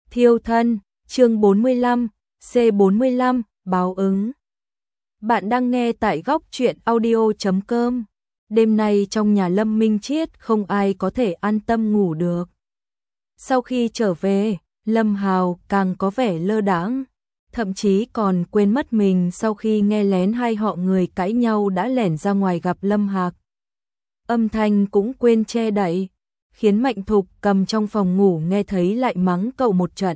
Thiêu thân, chương 45, C45, báo ứng. Bạn đang nghe tại góc truyện audio.com. Đêm nay trong nhà Lâm Minh Chiết không ai có thể an tâm ngủ được. Sau khi trở về, Lâm Hào càng có vẻ lơ đãng, thậm chí còn quên mất mình sau khi nghe lén hai họ người cãi nhau đã lẻn ra ngoài gặp Lâm Hạc. Âm thanh cũng quên che đậy, khiến Mạnh Thục cầm trong phòng ngủ nghe thấy lại mắng cậu một trận.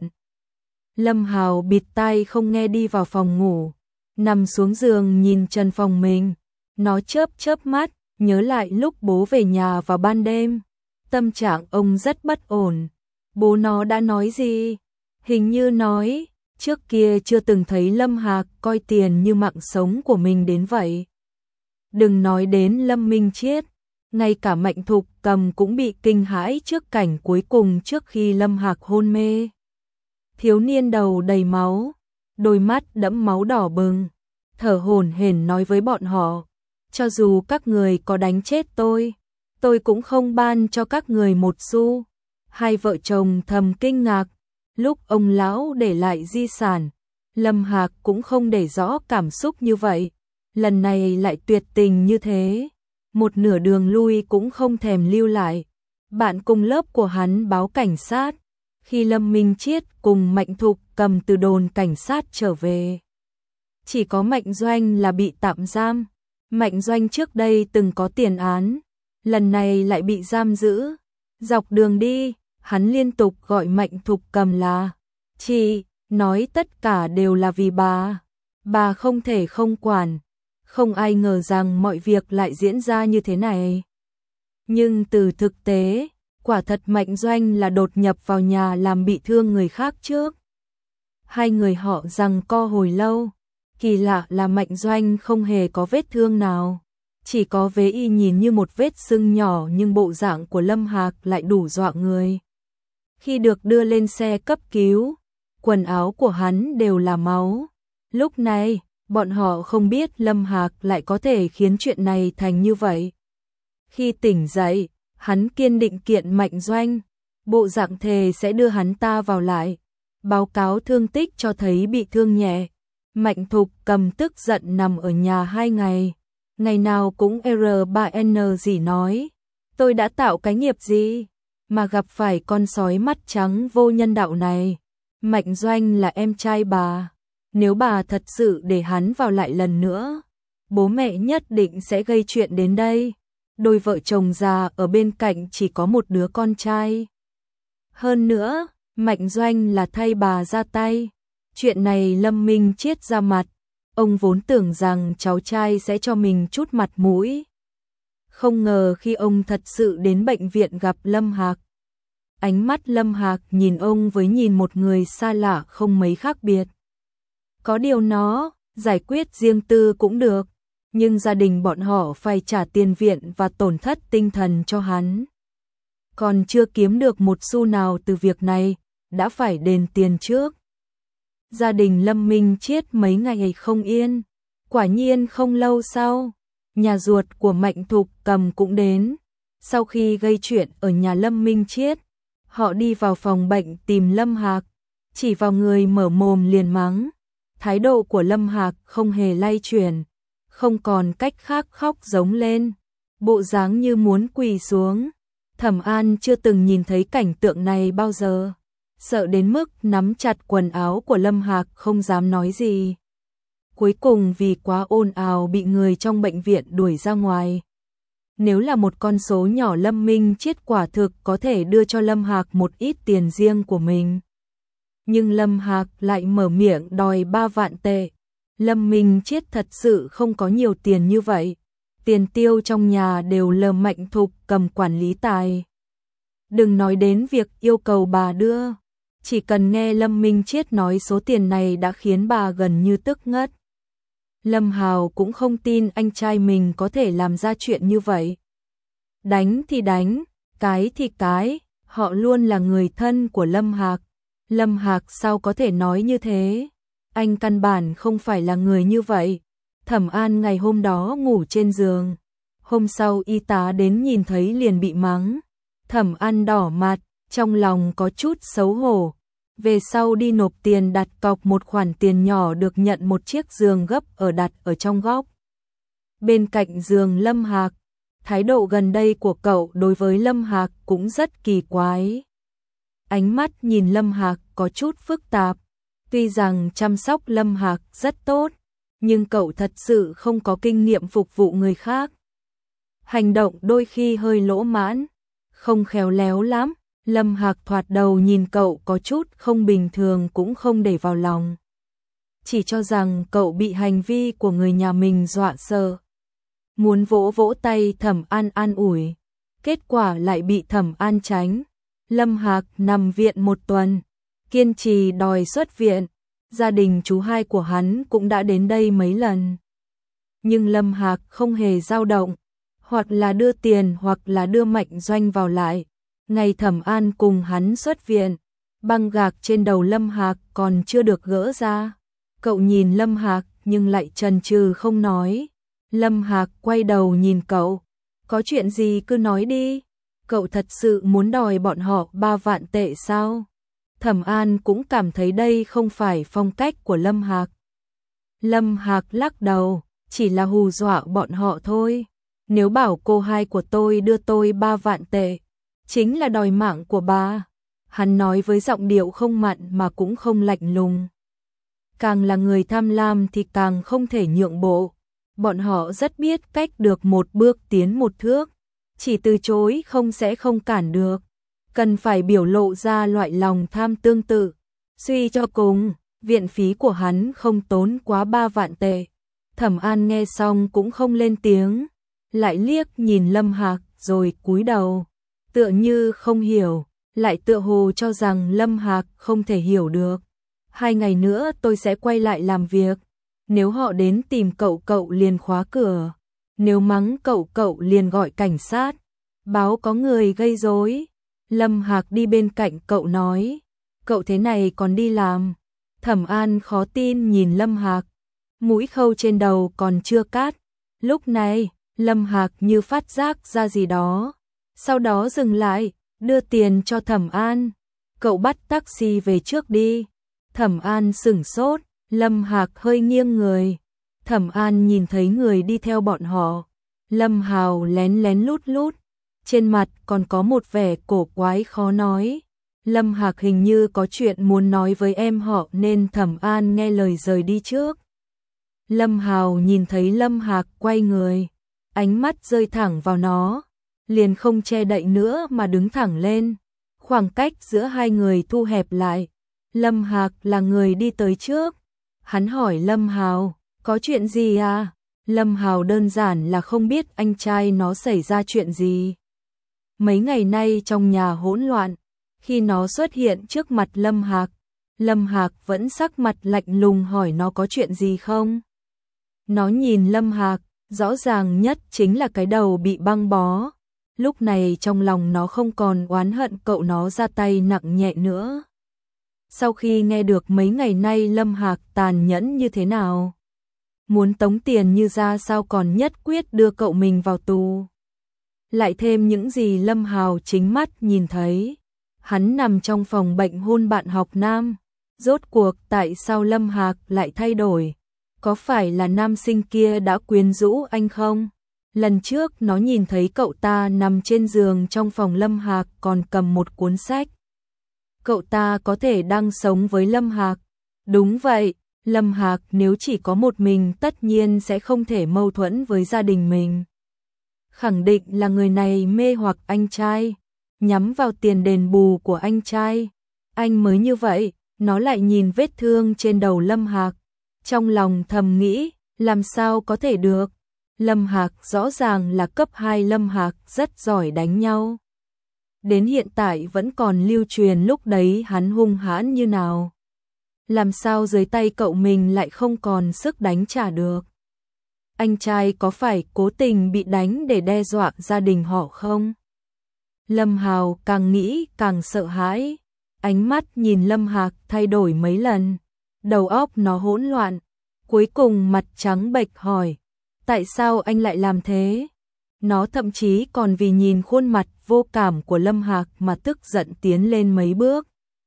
Lâm Hào bịt tai không nghe đi vào phòng ngủ, nằm xuống giường nhìn trần phòng mình. Nó chớp mắt, nhớ lại lúc bố về nhà vào ban đêm. Tâm trạng ông rất bất ổn. Bố nó đã nói gì? Hình như nói, trước kia chưa từng thấy Lâm Hạc coi tiền như mạng sống của mình đến vậy. Đừng nói đến Lâm Minh Chiết, ngay cả Mạnh Thục cầm cũng bị kinh hãi trước cảnh cuối cùng trước khi Lâm Hạc hôn mê. Thiếu niên đầu đầy máu, đôi mắt đẫm máu đỏ bừng, thở hổn hển nói với bọn họ, cho dù các người có đánh chết tôi cũng không ban cho các người một xu. Hai vợ chồng thầm kinh ngạc, lúc ông lão để lại di sản, Lâm Hạc cũng không để rõ cảm xúc như vậy, lần này lại tuyệt tình như thế, một nửa đường lui cũng không thèm lưu lại. Bạn cùng lớp của hắn báo cảnh sát, khi Lâm Minh Chiết cùng Mạnh Thục cầm từ đồn cảnh sát trở về. Chỉ có Mạnh Doanh là bị tạm giam. Mạnh Doanh trước đây từng có tiền án, lần này lại bị giam giữ. Dọc đường đi, hắn liên tục gọi Mạnh Thục cầm là chị, nói tất cả đều là vì bà không thể không quản. Không ai ngờ rằng mọi việc lại diễn ra như thế này. Nhưng từ thực tế, quả thật Mạnh Doanh là đột nhập vào nhà làm bị thương người khác trước. Hai người họ giằng co hồi lâu, kỳ lạ là Mạnh Doanh không hề có vết thương nào, chỉ có vế y nhìn như một vết sưng nhỏ nhưng bộ dạng của Lâm Hạc lại đủ dọa người. Khi được đưa lên xe cấp cứu, quần áo của hắn đều là máu. Lúc này, bọn họ không biết Lâm Hạc lại có thể khiến chuyện này thành như vậy. Khi tỉnh dậy, hắn kiên định kiện Mạnh Doanh, bộ dạng thề sẽ đưa hắn ta vào lại. Báo cáo thương tích cho thấy bị thương nhẹ. Mạnh Thục cầm tức giận nằm ở nhà 2 ngày. Ngày nào cũng R3N gì nói, tôi đã tạo cái nghiệp gì mà gặp phải con sói mắt trắng vô nhân đạo này. Mạnh Doanh là em trai bà, nếu bà thật sự để hắn vào lại lần nữa, bố mẹ nhất định sẽ gây chuyện đến đây. Đôi vợ chồng già ở bên cạnh chỉ có một đứa con trai. Hơn nữa, Mạnh Doanh là thay bà ra tay. Chuyện này Lâm Minh Chiết ra mặt, ông vốn tưởng rằng cháu trai sẽ cho mình chút mặt mũi. Không ngờ khi ông thật sự đến bệnh viện gặp Lâm Hạc, ánh mắt Lâm Hạc nhìn ông với nhìn một người xa lạ không mấy khác biệt. Có điều nó, giải quyết riêng tư cũng được, nhưng gia đình bọn họ phải trả tiền viện và tổn thất tinh thần cho hắn. Còn chưa kiếm được một xu nào từ việc này, đã phải đền tiền trước. Gia đình Lâm Minh Chiết mấy ngày không yên. Quả nhiên không lâu sau, nhà ruột của Mạnh Thục cầm cũng đến. Sau khi gây chuyện ở nhà Lâm Minh Chiết, họ đi vào phòng bệnh tìm Lâm Hạc, chỉ vào người mở mồm liền mắng. Thái độ của Lâm Hạc không hề lay chuyển, không còn cách khác khóc giống lên, bộ dáng như muốn quỳ xuống. Thẩm An chưa từng nhìn thấy cảnh tượng này bao giờ, sợ đến mức nắm chặt quần áo của Lâm Hạc không dám nói gì. Cuối cùng vì quá ồn ào bị người trong bệnh viện đuổi ra ngoài. Nếu là một con số nhỏ, Lâm Minh Chiết quả thực có thể đưa cho Lâm Hạc một ít tiền riêng của mình. Nhưng Lâm Hạc lại mở miệng đòi 3 vạn tệ. Lâm Minh Chiết thật sự không có nhiều tiền như vậy. Tiền tiêu trong nhà đều lờ Mạnh Thục cầm quản lý tài. Đừng nói đến việc yêu cầu bà đưa. Chỉ cần nghe Lâm Minh Chiết nói số tiền này đã khiến bà gần như tức ngất. Lâm Hào cũng không tin anh trai mình có thể làm ra chuyện như vậy. Đánh thì đánh, cái thì cái, họ luôn là người thân của Lâm Hạc. Lâm Hạc sao có thể nói như thế? Anh căn bản không phải là người như vậy. Thẩm An ngày hôm đó ngủ trên giường. Hôm sau y tá đến nhìn thấy liền bị mắng. Thẩm An đỏ mặt, trong lòng có chút xấu hổ. về sau đi nộp tiền đặt cọc một khoản tiền nhỏ được nhận một chiếc giường gấp đặt ở trong góc. Bên cạnh giường Lâm Hạc, thái độ gần đây của cậu đối với Lâm Hạc cũng rất kỳ quái. Ánh mắt nhìn Lâm Hạc có chút phức tạp, tuy rằng chăm sóc Lâm Hạc rất tốt, nhưng cậu thật sự không có kinh nghiệm phục vụ người khác. Hành động đôi khi hơi lỗ mãn, không khéo léo lắm. Lâm Hạc thoạt đầu nhìn cậu có chút không bình thường cũng không để vào lòng. Chỉ cho rằng cậu bị hành vi của người nhà mình dọa sợ. Muốn vỗ vỗ tay Thẩm An an ủi, kết quả lại bị Thẩm An tránh. Lâm Hạc nằm viện một tuần, kiên trì đòi xuất viện. Gia đình chú hai của hắn cũng đã đến đây mấy lần. Nhưng Lâm Hạc không hề dao động, hoặc là đưa tiền hoặc là đưa Mạnh Doanh vào lại. Ngày Thẩm An cùng hắn xuất viện, băng gạc trên đầu Lâm Hạc còn chưa được gỡ ra. Cậu nhìn Lâm Hạc nhưng lại chần chừ không nói. Lâm Hạc quay đầu nhìn cậu, có chuyện gì cứ nói đi. Cậu thật sự muốn đòi bọn họ 3 vạn tệ sao? Thẩm An cũng cảm thấy đây không phải phong cách của Lâm Hạc. Lâm Hạc lắc đầu, chỉ là hù dọa bọn họ thôi. Nếu bảo cô hai của tôi đưa tôi 3 vạn tệ, chính là đòi mạng của bà. Hắn nói với giọng điệu không mặn mà cũng không lạnh lùng. Càng là người tham lam thì càng không thể nhượng bộ. Bọn họ rất biết cách được một bước tiến một thước. Chỉ từ chối không sẽ không cản được. Cần phải biểu lộ ra loại lòng tham tương tự. Suy cho cùng, viện phí của hắn không tốn quá 3 vạn tệ. Thẩm An nghe xong cũng không lên tiếng, lại liếc nhìn Lâm Hạc rồi cúi đầu. Tựa như không hiểu, lại tựa hồ cho rằng Lâm Hạc không thể hiểu được. 2 ngày nữa tôi sẽ quay lại làm việc. Nếu họ đến tìm cậu, cậu liền khóa cửa. Nếu mắng cậu, cậu liền gọi cảnh sát. Báo có người gây rối. Lâm Hạc đi bên cạnh cậu nói, cậu thế này còn đi làm. Thẩm An khó tin nhìn Lâm Hạc, mũi khâu trên đầu còn chưa cắt. Lúc này, Lâm Hạc như phát giác ra gì đó. Sau đó dừng lại, đưa tiền cho Thẩm An. Cậu bắt taxi về trước đi. Thẩm An sửng sốt, Lâm Hạc hơi nghiêng người. Thẩm An nhìn thấy người đi theo bọn họ. Lâm Hào lén lén lút lút, trên mặt còn có một vẻ cổ quái khó nói. Lâm Hạc hình như có chuyện muốn nói với em họ nên Thẩm An nghe lời rời đi trước. Lâm Hào nhìn thấy Lâm Hạc quay người, ánh mắt rơi thẳng vào nó, liền không che đậy nữa mà đứng thẳng lên. Khoảng cách giữa hai người thu hẹp lại. Lâm Hạc là người đi tới trước. Hắn hỏi Lâm Hào, có chuyện gì à? Lâm Hào đơn giản là không biết anh trai nó xảy ra chuyện gì. Mấy ngày nay trong nhà hỗn loạn, khi nó xuất hiện trước mặt Lâm Hạc vẫn sắc mặt lạnh lùng hỏi nó có chuyện gì không. Nó nhìn Lâm Hạc, rõ ràng nhất chính là cái đầu bị băng bó. Lúc này trong lòng nó không còn oán hận cậu nó ra tay nặng nhẹ nữa. Sau khi nghe được mấy ngày nay Lâm Hạc tàn nhẫn như thế nào, muốn tống tiền như ra sao còn nhất quyết đưa cậu mình vào tù. Lại thêm những gì Lâm Hào chính mắt nhìn thấy. Hắn nằm trong phòng bệnh hôn bạn học nam. Rốt cuộc tại sao Lâm Hạc lại thay đổi? Có phải là nam sinh kia đã quyến rũ anh không? Lần trước nó nhìn thấy cậu ta nằm trên giường trong phòng Lâm Hạc còn cầm một cuốn sách. Cậu ta có thể đang sống với Lâm Hạc. Đúng vậy, Lâm Hạc nếu chỉ có một mình tất nhiên sẽ không thể mâu thuẫn với gia đình mình. Khẳng định là người này mê hoặc anh trai, nhắm vào tiền đền bù của anh trai. Anh mới như vậy, nó lại nhìn vết thương trên đầu Lâm Hạc. Trong lòng thầm nghĩ, làm sao có thể được. Lâm Hạc rõ ràng là cấp 2, Lâm Hạc rất giỏi đánh nhau. Đến hiện tại vẫn còn lưu truyền lúc đấy hắn hung hãn như nào. Làm sao dưới tay cậu mình lại không còn sức đánh trả được. Anh trai có phải cố tình bị đánh để đe dọa gia đình họ không? Lâm Hào càng nghĩ càng sợ hãi. Ánh mắt nhìn Lâm Hạc thay đổi mấy lần. Đầu óc nó hỗn loạn. Cuối cùng mặt trắng bệch hỏi. Tại sao anh lại làm thế? Nó thậm chí còn vì nhìn khuôn mặt vô cảm của Lâm Hạc mà tức giận tiến lên mấy bước.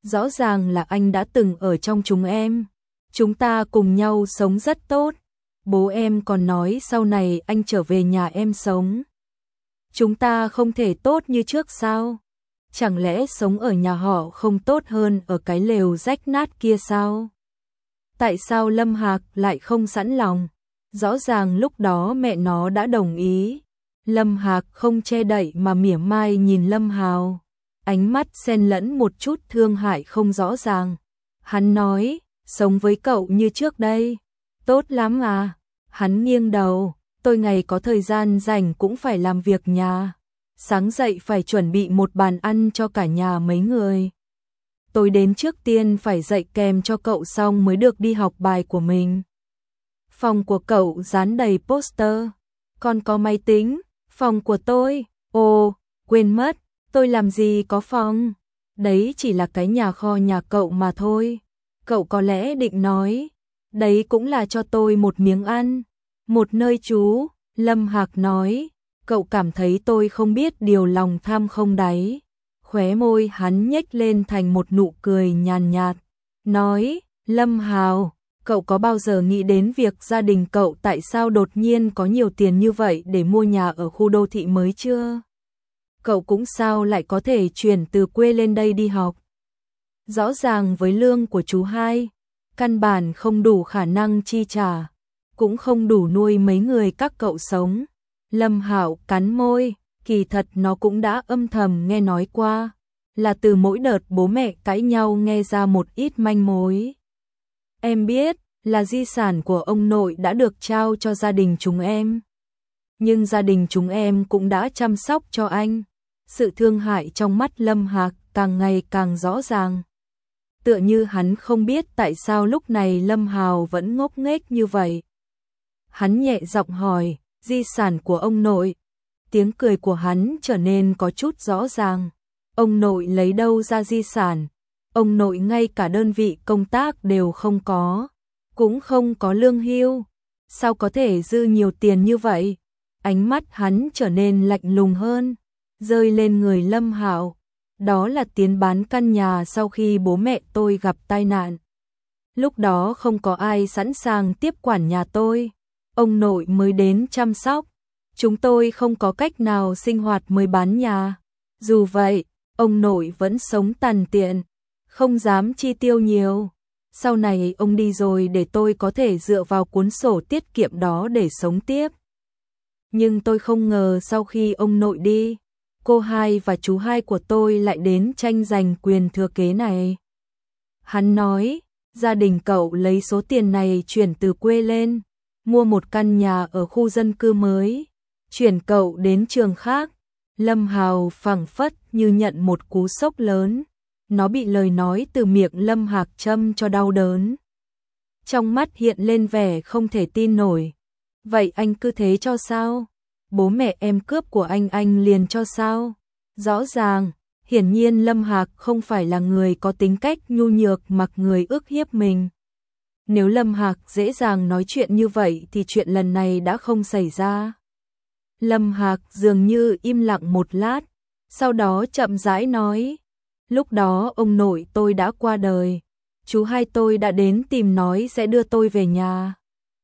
Rõ ràng là anh đã từng ở trong chúng em. Chúng ta cùng nhau sống rất tốt. Bố em còn nói sau này anh trở về nhà em sống. Chúng ta không thể tốt như trước sao? Chẳng lẽ sống ở nhà họ không tốt hơn ở cái lều rách nát kia sao? Tại sao Lâm Hạc lại không sẵn lòng? Rõ ràng lúc đó mẹ nó đã đồng ý. Lâm Hạc không che đậy mà mỉa mai nhìn Lâm Hào. Ánh mắt xen lẫn một chút thương hại không rõ ràng. Hắn nói, sống với cậu như trước đây. Tốt lắm à? Hắn nghiêng đầu, tôi ngày có thời gian rảnh cũng phải làm việc nhà. Sáng dậy phải chuẩn bị một bàn ăn cho cả nhà mấy người. Tôi đến trước tiên phải dạy kèm cho cậu xong mới được đi học bài của mình. Phòng của cậu dán đầy poster. Còn có máy tính. Phòng của tôi, ồ, quên mất, tôi làm gì có phòng. Đấy chỉ là cái nhà kho nhà cậu mà thôi. Cậu có lẽ định nói, đấy cũng là cho tôi một miếng ăn, một nơi trú. Lâm Hạc nói, cậu cảm thấy tôi không biết điều lòng tham không đáy. Khóe môi hắn nhếch lên thành một nụ cười nhàn nhạt, nói, Lâm Hào, cậu có bao giờ nghĩ đến việc gia đình cậu tại sao đột nhiên có nhiều tiền như vậy để mua nhà ở khu đô thị mới chưa? Cậu cũng sao lại có thể chuyển từ quê lên đây đi học? Rõ ràng với lương của chú hai, căn bản không đủ khả năng chi trả, cũng không đủ nuôi mấy người các cậu sống. Lâm Hạo cắn môi, kỳ thật nó cũng đã âm thầm nghe nói qua, là từ mỗi đợt bố mẹ cãi nhau nghe ra một ít manh mối. Em biết, là di sản của ông nội đã được trao cho gia đình chúng em. Nhưng gia đình chúng em cũng đã chăm sóc cho anh. Sự thương hại trong mắt Lâm Hạc càng ngày càng rõ ràng. Tựa như hắn không biết tại sao lúc này Lâm Hào vẫn ngốc nghếch như vậy. Hắn nhẹ giọng hỏi, di sản của ông nội. Tiếng cười của hắn trở nên có chút rõ ràng. Ông nội lấy đâu ra di sản? Ông nội ngay cả đơn vị công tác đều không có, cũng không có lương hưu. Sao có thể dư nhiều tiền như vậy? Ánh mắt hắn trở nên lạnh lùng hơn, rơi lên người Lâm Hạo. Đó là tiền bán căn nhà sau khi bố mẹ tôi gặp tai nạn. Lúc đó không có ai sẵn sàng tiếp quản nhà tôi. Ông nội mới đến chăm sóc. Chúng tôi không có cách nào sinh hoạt mới bán nhà. Dù vậy, ông nội vẫn sống tàn tiện, không dám chi tiêu nhiều. Sau này ông đi rồi để tôi có thể dựa vào cuốn sổ tiết kiệm đó để sống tiếp. Nhưng tôi không ngờ sau khi ông nội đi, cô hai và chú hai của tôi lại đến tranh giành quyền thừa kế này. Hắn nói, gia đình cậu lấy số tiền này chuyển từ quê lên, mua một căn nhà ở khu dân cư mới, chuyển cậu đến trường khác. Lâm Hào phảng phất như nhận một cú sốc lớn. Nó bị lời nói từ miệng Lâm Hạc châm cho đau đớn. Trong mắt hiện lên vẻ không thể tin nổi. Vậy anh cứ thế cho sao? Bố mẹ em cướp của anh liền cho sao? Rõ ràng, hiển nhiên Lâm Hạc không phải là người có tính cách nhu nhược mặc người ức hiếp mình. Nếu Lâm Hạc dễ dàng nói chuyện như vậy thì chuyện lần này đã không xảy ra. Lâm Hạc dường như im lặng một lát, sau đó chậm rãi nói, lúc đó ông nội tôi đã qua đời, chú hai tôi đã đến tìm nói sẽ đưa tôi về nhà.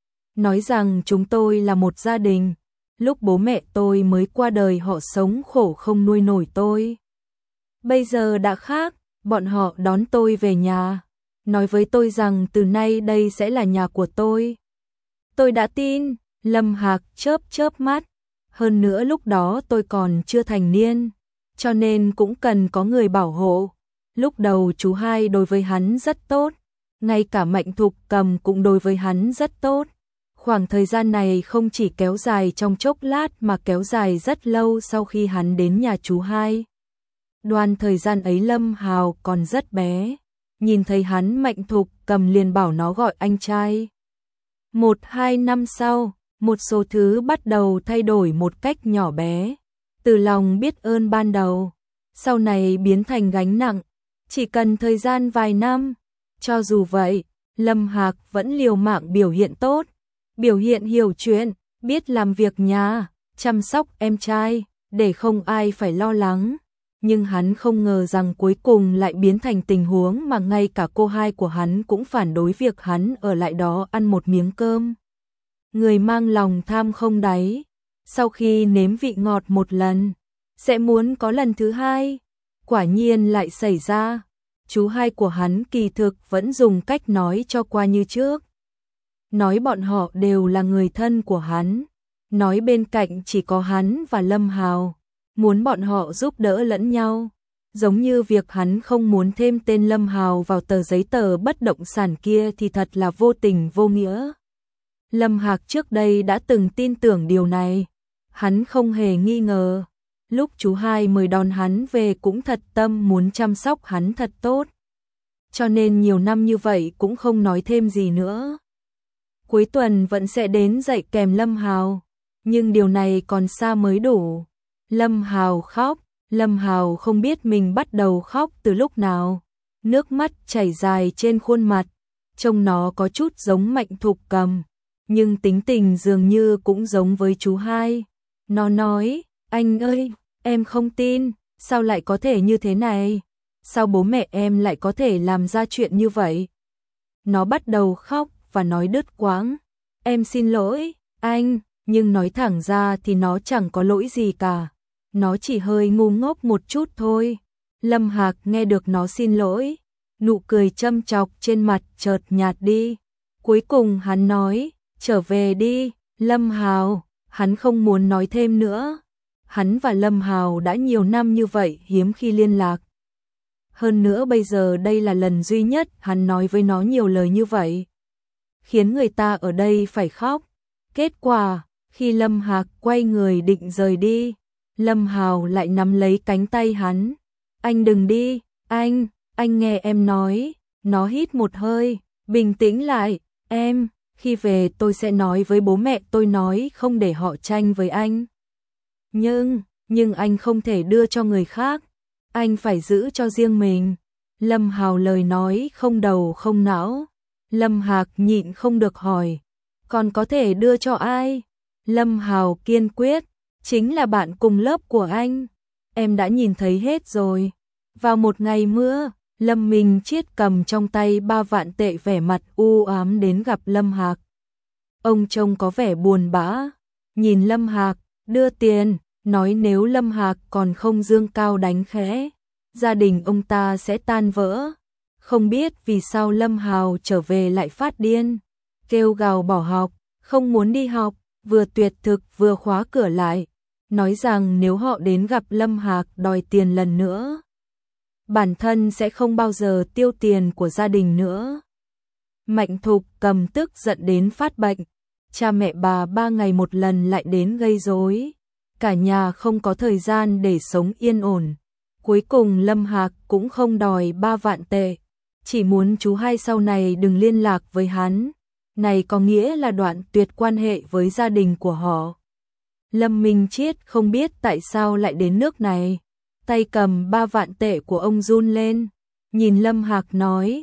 Nói rằng chúng tôi là một gia đình, lúc bố mẹ tôi mới qua đời họ sống khổ không nuôi nổi tôi. Bây giờ đã khác, bọn họ đón tôi về nhà, nói với tôi rằng từ nay đây sẽ là nhà của tôi. Tôi đã tin. Lâm Hạc chớp chớp mắt. Hơn nữa lúc đó tôi còn chưa thành niên, cho nên cũng cần có người bảo hộ. Lúc đầu chú hai đối với hắn rất tốt, ngay cả Mạnh Thục Cầm cũng đối với hắn rất tốt. Khoảng thời gian này không chỉ kéo dài trong chốc lát mà kéo dài rất lâu sau khi hắn đến nhà chú hai. Đoạn thời gian ấy Lâm Hào còn rất bé, nhìn thấy hắn Mạnh Thục Cầm liền bảo nó gọi anh trai. 1-2 năm sau, một số thứ bắt đầu thay đổi một cách nhỏ bé. Từ lòng biết ơn ban đầu, sau này biến thành gánh nặng, chỉ cần thời gian vài năm. Cho dù vậy, Lâm Hạc vẫn liều mạng biểu hiện tốt, biểu hiện hiểu chuyện, biết làm việc nhà, chăm sóc em trai, để không ai phải lo lắng. nhưng hắn không ngờ rằng cuối cùng lại biến thành tình huống mà ngay cả cô hai của hắn cũng phản đối việc hắn ở lại đó ăn một miếng cơm. Người mang lòng tham không đáy, sau khi nếm vị ngọt một lần, sẽ muốn có lần thứ hai. Quả nhiên lại xảy ra, chú hai của hắn kỳ thực vẫn dùng cách nói cho qua như trước. Nói bọn họ đều là người thân của hắn, nói bên cạnh chỉ có hắn và Lâm Hào, muốn bọn họ giúp đỡ lẫn nhau, giống như việc hắn không muốn thêm tên Lâm Hào vào tờ giấy tờ bất động sản kia thì thật là vô tình vô nghĩa. Lâm Hạc trước đây đã từng tin tưởng điều này, hắn không hề nghi ngờ, lúc chú hai mời đón hắn về cũng thật tâm muốn chăm sóc hắn thật tốt. Cho nên nhiều năm như vậy cũng không nói thêm gì nữa. Cuối tuần vẫn sẽ đến dạy kèm Lâm Hào, nhưng điều này còn xa mới đủ. Lâm Hào khóc, Lâm Hào không biết mình bắt đầu khóc từ lúc nào. Nước mắt chảy dài trên khuôn mặt, trông nó có chút giống Mạnh Thục Cầm, nhưng tính tình dường như cũng giống với chú hai. Nó nói, anh ơi, em không tin, sao lại có thể như thế này? Sao bố mẹ em lại có thể làm ra chuyện như vậy? Nó bắt đầu khóc và nói đứt quãng, em xin lỗi, anh, nhưng nói thẳng ra thì nó chẳng có lỗi gì cả. Nó chỉ hơi ngu ngốc một chút thôi. Lâm Hạc nghe được nó xin lỗi, nụ cười châm chọc trên mặt chợt nhạt đi. Cuối cùng hắn nói, trở về đi, Lâm Hào. Hắn không muốn nói thêm nữa. Hắn và Lâm Hào đã nhiều năm như vậy hiếm khi liên lạc. Hơn nữa bây giờ đây là lần duy nhất hắn nói với nó nhiều lời như vậy, khiến người ta ở đây phải khóc. Kết quả, khi Lâm Hạc quay người định rời đi, Lâm Hào lại nắm lấy cánh tay hắn. Anh đừng đi, anh nghe em nói. Nó hít một hơi, bình tĩnh lại, em, khi về tôi sẽ nói với bố mẹ tôi nói không để họ tranh với anh. Nhưng anh không thể đưa cho người khác, anh phải giữ cho riêng mình. Lâm Hào lời nói không đầu không não. Lâm Hạc nhịn không được hỏi, còn có thể đưa cho ai? Lâm Hào kiên quyết, chính là bạn cùng lớp của anh. Em đã nhìn thấy hết rồi. Vào một ngày mưa, Lâm Minh Chiết cầm trong tay 3 vạn tệ vẻ mặt u ám đến gặp Lâm Hạc. Ông trông có vẻ buồn bã, nhìn Lâm Hạc, đưa tiền, nói nếu Lâm Hạc còn không giương cao đánh khẽ, gia đình ông ta sẽ tan vỡ. Không biết vì sao Lâm Hào trở về lại phát điên, kêu gào bỏ học, không muốn đi học, vừa tuyệt thực vừa khóa cửa lại, nói rằng nếu họ đến gặp Lâm Hạc đòi tiền lần nữa, bản thân sẽ không bao giờ tiêu tiền của gia đình nữa. Mạnh Thục Cầm tức giận đến phát bệnh, cha mẹ bà 3 ngày một lần lại đến gây rối, cả nhà không có thời gian để sống yên ổn. Cuối cùng Lâm Hạc cũng không đòi 3 vạn tệ, chỉ muốn chú hai sau này đừng liên lạc với hắn. Này có nghĩa là đoạn tuyệt quan hệ với gia đình của họ. Lâm Minh Chiết không biết tại sao lại đến nước này, tay cầm 3 vạn tệ của ông run lên, nhìn Lâm Hạc nói,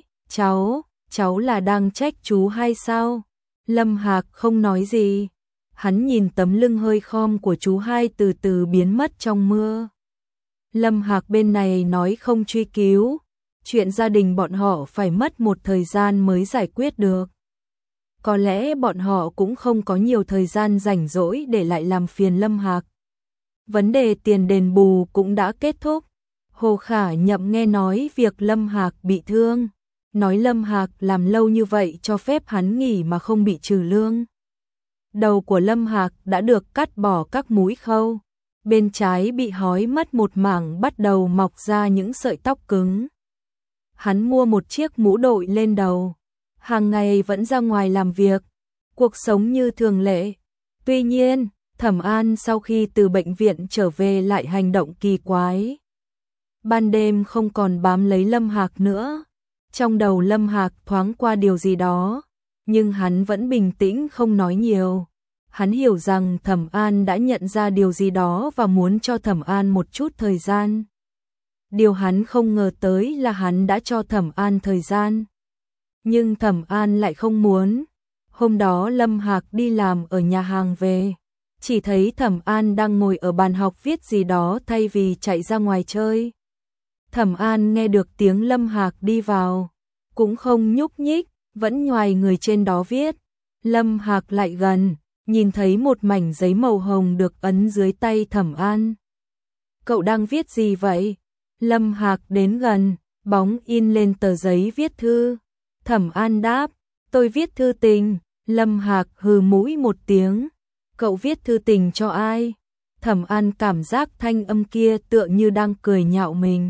cháu là đang trách chú hay sao? Lâm Hạc không nói gì, hắn nhìn tấm lưng hơi khom của chú hai từ từ biến mất trong mưa. Lâm Hạc bên này nói không truy cứu, chuyện gia đình bọn họ phải mất một thời gian mới giải quyết được. Có lẽ bọn họ cũng không có nhiều thời gian rảnh rỗi để lại làm phiền Lâm Hạc. Vấn đề tiền đền bù cũng đã kết thúc. Hồ Khả Nhậm nghe nói việc Lâm Hạc bị thương, nói Lâm Hạc làm lâu như vậy cho phép hắn nghỉ mà không bị trừ lương. Đầu của Lâm Hạc đã được cắt bỏ các múi khâu, bên trái bị hói mất một mảng, bắt đầu mọc ra những sợi tóc cứng. Hắn mua một chiếc mũ đội lên đầu, hàng ngày vẫn ra ngoài làm việc, cuộc sống như thường lệ. Tuy nhiên, Thẩm An sau khi từ bệnh viện trở về lại hành động kỳ quái. Ban đêm không còn bám lấy Lâm Hạc nữa. Trong đầu Lâm Hạc thoáng qua điều gì đó, nhưng hắn vẫn bình tĩnh không nói nhiều. Hắn hiểu rằng Thẩm An đã nhận ra điều gì đó và muốn cho Thẩm An một chút thời gian. Điều hắn không ngờ tới là hắn đã cho Thẩm An thời gian, nhưng Thẩm An lại không muốn. Hôm đó Lâm Hạc đi làm ở nhà hàng về, chỉ thấy Thẩm An đang ngồi ở bàn học viết gì đó thay vì chạy ra ngoài chơi. Thẩm An nghe được tiếng Lâm Hạc đi vào, cũng không nhúc nhích, vẫn nhoài người trên đó viết. Lâm Hạc lại gần, nhìn thấy một mảnh giấy màu hồng được ấn dưới tay Thẩm An. Cậu đang viết gì vậy? Lâm Hạc đến gần, bóng in lên tờ giấy viết thư. Thẩm An đáp, tôi viết thư tình. Lâm Hạc hừ mũi một tiếng. Cậu viết thư tình cho ai? Thẩm An cảm giác thanh âm kia tựa như đang cười nhạo mình.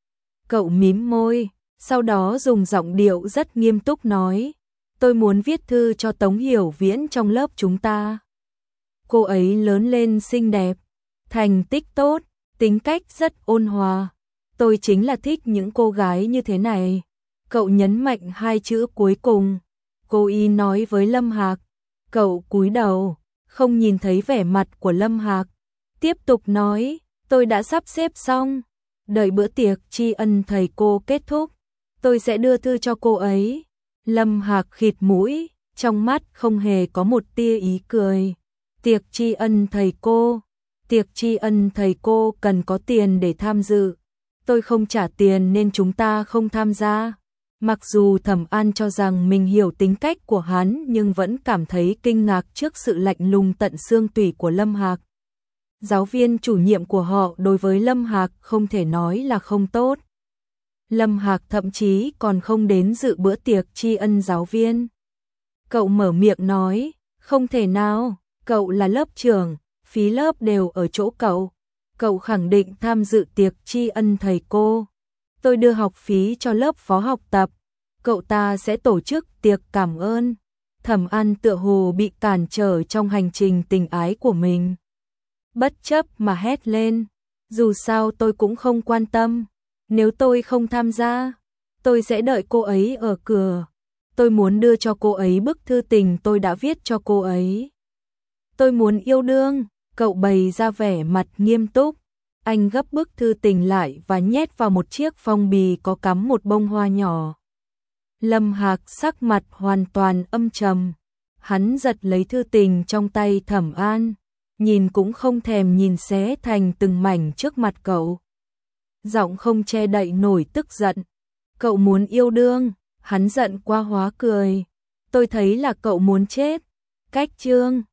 Cậu mím môi, sau đó dùng giọng điệu rất nghiêm túc nói, tôi muốn viết thư cho Tống Hiểu Viễn trong lớp chúng ta. Cô ấy lớn lên xinh đẹp, thành tích tốt, tính cách rất ôn hòa. Tôi chính là thích những cô gái như thế này. Cậu nhấn mạnh hai chữ cuối cùng. Cô y nói với Lâm Hạc. Cậu cúi đầu, không nhìn thấy vẻ mặt của Lâm Hạc. Tiếp tục nói, tôi đã sắp xếp xong. Đợi bữa tiệc tri ân thầy cô kết thúc, tôi sẽ đưa thư cho cô ấy. Lâm Hạc khịt mũi, trong mắt không hề có một tia ý cười. Tiệc tri ân thầy cô. Tiệc tri ân thầy cô cần có tiền để tham dự. Tôi không trả tiền nên chúng ta không tham gia. Mặc dù Thẩm An cho rằng mình hiểu tính cách của hắn nhưng vẫn cảm thấy kinh ngạc trước sự lạnh lùng tận xương tủy của Lâm Hạc. Giáo viên chủ nhiệm của họ đối với Lâm Hạc không thể nói là không tốt. Lâm Hạc thậm chí còn không đến dự bữa tiệc tri ân giáo viên. Cậu mở miệng nói, không thể nào, cậu là lớp trưởng, phí lớp đều ở chỗ cậu. Cậu khẳng định tham dự tiệc tri ân thầy cô. Tôi đưa học phí cho lớp phó học tập. Cậu ta sẽ tổ chức tiệc cảm ơn. Thẩm An tựa hồ bị cản trở trong hành trình tình ái của mình. Bất chấp mà hét lên. Dù sao tôi cũng không quan tâm. Nếu tôi không tham gia, tôi sẽ đợi cô ấy ở cửa. Tôi muốn đưa cho cô ấy bức thư tình tôi đã viết cho cô ấy. Tôi muốn yêu đương. Cậu bày ra vẻ mặt nghiêm túc. Anh gấp bức thư tình lại và nhét vào một chiếc phong bì có cắm một bông hoa nhỏ. Lâm Hạc sắc mặt hoàn toàn âm trầm. Hắn giật lấy thư tình trong tay Thẩm An, nhìn cũng không thèm nhìn xé thành từng mảnh trước mặt cậu. Giọng không che đậy nổi tức giận. Cậu muốn yêu đương, hắn giận qua hóa cười. Tôi thấy là cậu muốn chết. Cách chương